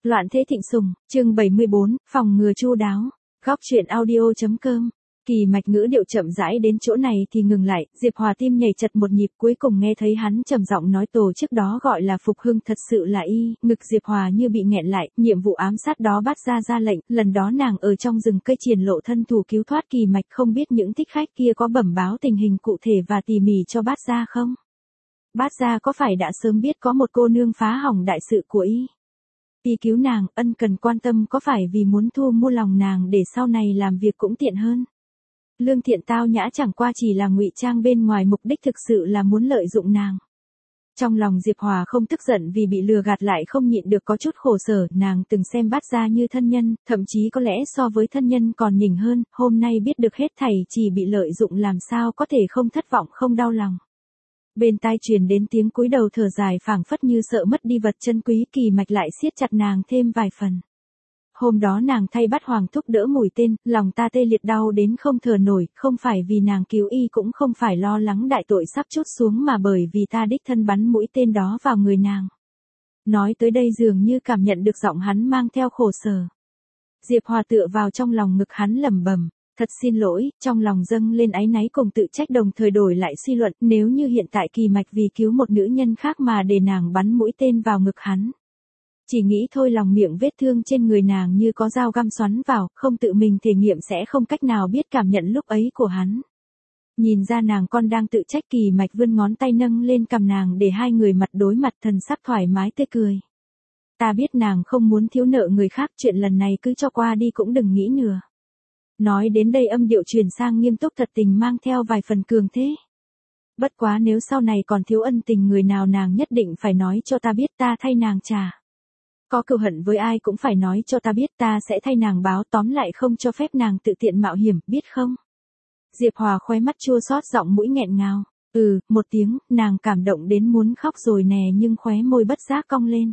Loạn thế thịnh sùng, chương 74, phòng ngừa chu đáo. Góc truyện audio.com. Kỳ Mạch ngữ điệu chậm rãi đến chỗ này thì ngừng lại, Diệp Hòa tim nhảy chật một nhịp, cuối cùng nghe thấy hắn trầm giọng nói tổ chức đó gọi là Phục Hưng, thật sự là y, ngực Diệp Hòa như bị nghẹn lại, nhiệm vụ ám sát đó Bát Gia ra lệnh, lần đó nàng ở trong rừng cây triển lộ thân thủ cứu thoát Kỳ Mạch, không biết những thích khách kia có bẩm báo tình hình cụ thể và tỉ mỉ cho Bát Gia không? Bát Gia có phải đã sớm biết có một cô nương phá hỏng đại sự của y? Y cứu nàng, ân cần quan tâm có phải vì muốn thu mua lòng nàng để sau này làm việc cũng tiện hơn? Lương thiện tao nhã chẳng qua chỉ là ngụy trang bên ngoài, mục đích thực sự là muốn lợi dụng nàng. Trong lòng Diệp Hòa không tức giận vì bị lừa gạt, lại không nhịn được có chút khổ sở, nàng từng xem Bát Gia như thân nhân, thậm chí có lẽ so với thân nhân còn nhỉnh hơn, hôm nay biết được hết thảy chỉ bị lợi dụng làm sao có thể không thất vọng không đau lòng. Bên tai truyền đến tiếng cúi đầu thở dài phảng phất như sợ mất đi vật chân quý, Kỳ Mạch lại siết chặt nàng thêm vài phần. Hôm đó nàng thay Bát Hoàng thúc đỡ mũi tên, lòng ta tê liệt đau đến không thở nổi, không phải vì nàng cứu y, cũng không phải lo lắng đại tội sắp trút xuống, mà bởi vì ta đích thân bắn mũi tên đó vào người nàng. Nói tới đây dường như cảm nhận được giọng hắn mang theo khổ sở. Diệp Hòa tựa vào trong lòng ngực hắn lẩm bẩm. Thật xin lỗi, trong lòng dâng lên áy náy cùng tự trách, đồng thời đổi lại suy luận, nếu như hiện tại Kỳ Mạch vì cứu một nữ nhân khác mà để nàng bắn mũi tên vào ngực hắn. Chỉ nghĩ thôi lòng miệng vết thương trên người nàng như có dao găm xoắn vào, không tự mình thể nghiệm sẽ không cách nào biết cảm nhận lúc ấy của hắn. Nhìn ra nàng con đang tự trách, Kỳ Mạch vươn ngón tay nâng lên cằm nàng để hai người mặt đối mặt, thần sắc thoải mái tươi cười. Ta biết nàng không muốn thiếu nợ người khác, chuyện lần này cứ cho qua đi cũng đừng nghĩ nữa. Nói đến đây âm điệu chuyển sang nghiêm túc, thật tình mang theo vài phần cường thế. Bất quá nếu sau này còn thiếu ân tình người nào nàng nhất định phải nói cho ta biết, ta thay nàng trả. Có cừu hận với ai cũng phải nói cho ta biết, ta sẽ thay nàng báo, tóm lại không cho phép nàng tự tiện mạo hiểm, biết không? Diệp Hòa khóe mắt chua xót, giọng mũi nghẹn ngào. Một tiếng, nàng cảm động đến muốn khóc rồi nè, nhưng khóe môi bất giác cong lên.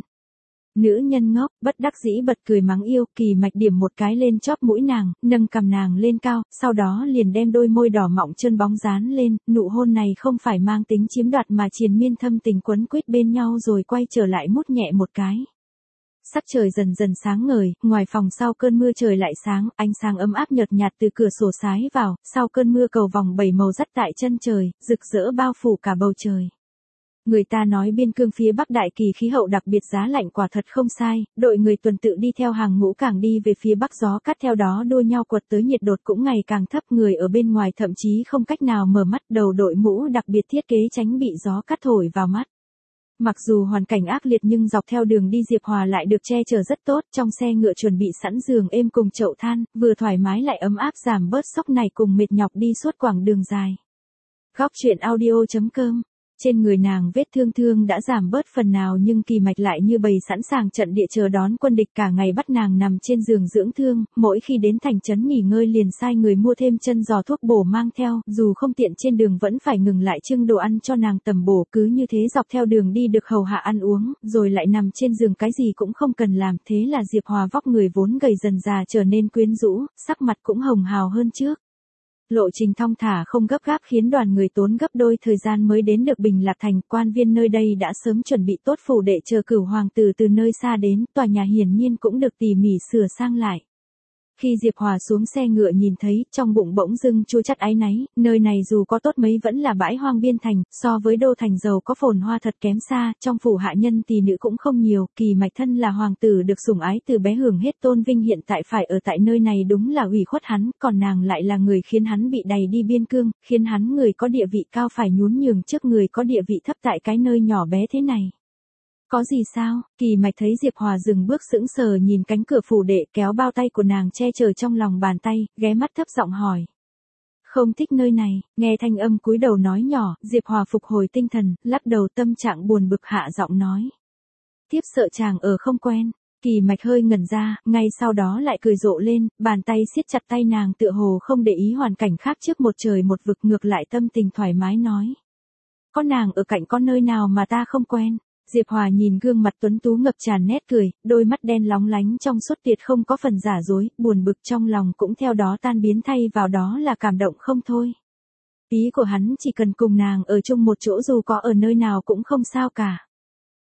Nữ nhân ngốc, bất đắc dĩ bật cười mắng yêu, Kỳ Mạch điểm một cái lên chóp mũi nàng, nâng cằm nàng lên cao, sau đó liền đem đôi môi đỏ mọng trơn bóng dán lên, nụ hôn này không phải mang tính chiếm đoạt mà triền miên thâm tình, quấn quýt bên nhau rồi quay trở lại mút nhẹ một cái. Sắc trời dần dần sáng ngời, ngoài phòng sau cơn mưa trời lại sáng, ánh sáng ấm áp nhợt nhạt từ cửa sổ sái vào, sau cơn mưa cầu vòng bảy màu dắt tại chân trời, rực rỡ bao phủ cả bầu trời. Người ta nói biên cương phía Bắc Đại Kỳ khí hậu đặc biệt giá lạnh, quả thật không sai, đội người tuần tự đi theo hàng ngũ càng đi về phía Bắc, gió cát theo đó đua nhau quật tới, nhiệt độ cũng ngày càng thấp, người ở bên ngoài thậm chí không cách nào mở mắt, đầu đội mũ đặc biệt thiết kế tránh bị gió cát thổi vào mắt. Mặc dù hoàn cảnh ác liệt nhưng dọc theo đường đi Diệp Hòa lại được che chở rất tốt, trong xe ngựa chuẩn bị sẵn giường êm cùng chậu than, vừa thoải mái lại ấm áp, giảm bớt sốc này cùng mệt nhọc đi suốt quãng đường dài. Góc truyện audio.com. Trên người nàng vết thương đã giảm bớt phần nào, nhưng Kỳ Mạch lại như bầy sẵn sàng trận địa chờ đón quân địch, cả ngày bắt nàng nằm trên giường dưỡng thương, mỗi khi đến thành trấn nghỉ ngơi liền sai người mua thêm chân giò thuốc bổ mang theo, dù không tiện trên đường vẫn phải ngừng lại trưng đồ ăn cho nàng tầm bổ, cứ như thế dọc theo đường đi được hầu hạ ăn uống, rồi lại nằm trên giường cái gì cũng không cần làm, thế là Diệp Hòa vóc người vốn gầy dần già trở nên quyến rũ, sắc mặt cũng hồng hào hơn trước. Lộ trình thong thả không gấp gáp khiến đoàn người tốn gấp đôi thời gian mới đến được Bình Lạc Thành, quan viên nơi đây đã sớm chuẩn bị tốt phủ đệ chờ Cửu hoàng tử từ nơi xa đến, tòa nhà hiển nhiên cũng được tỉ mỉ sửa sang lại. Khi Diệp Hòa xuống xe ngựa nhìn thấy, trong bụng bỗng dưng chua chát áy náy, nơi này dù có tốt mấy vẫn là bãi hoang biên thành, so với đô thành giàu có phồn hoa thật kém xa, trong phủ hạ nhân tỷ nữ cũng không nhiều, Kỳ Mạch thân là hoàng tử được sủng ái từ bé hưởng hết tôn vinh, hiện tại phải ở tại nơi này đúng là ủy khuất hắn, còn nàng lại là người khiến hắn bị đày đi biên cương, khiến hắn người có địa vị cao phải nhún nhường trước người có địa vị thấp tại cái nơi nhỏ bé thế này. Có gì sao? Kỳ Mạch thấy Diệp Hòa dừng bước sững sờ nhìn cánh cửa phủ đệ, kéo bao tay của nàng che chở trong lòng bàn tay, ghé mắt thấp giọng hỏi. Không thích nơi này, nghe thanh âm cúi đầu nói nhỏ, Diệp Hòa phục hồi tinh thần, lắc đầu, tâm trạng buồn bực hạ giọng nói. Tiếp sợ chàng ở không quen. Kỳ Mạch hơi ngẩn ra, ngay sau đó lại cười rộ lên, bàn tay siết chặt tay nàng tựa hồ không để ý hoàn cảnh khác trước một trời một vực, ngược lại tâm tình thoải mái nói. Có nàng ở cạnh, có nơi nào mà ta không quen. Diệp Hòa nhìn gương mặt tuấn tú ngập tràn nét cười, đôi mắt đen lóng lánh trong suốt tuyệt không có phần giả dối, buồn bực trong lòng cũng theo đó tan biến, thay vào đó là cảm động không thôi. Ý của hắn chỉ cần cùng nàng ở chung một chỗ, dù có ở nơi nào cũng không sao cả.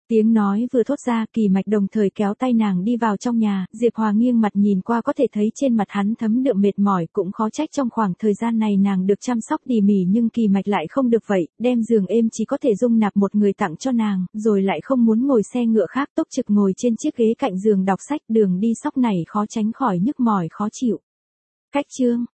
Tiếng nói vừa thốt ra, Kỳ Mạch đồng thời kéo tay nàng đi vào trong nhà, Diệp Hòa nghiêng mặt nhìn qua có thể thấy trên mặt hắn thấm đượm mệt mỏi, cũng khó trách trong khoảng thời gian này nàng được chăm sóc tỉ mỉ, nhưng Kỳ Mạch lại không được vậy, đem giường êm chỉ có thể dung nạp một người tặng cho nàng, rồi lại không muốn ngồi xe ngựa khác, túc trực ngồi trên chiếc ghế cạnh giường đọc sách, đường đi sóc này khó tránh khỏi nhức mỏi khó chịu. Cách chương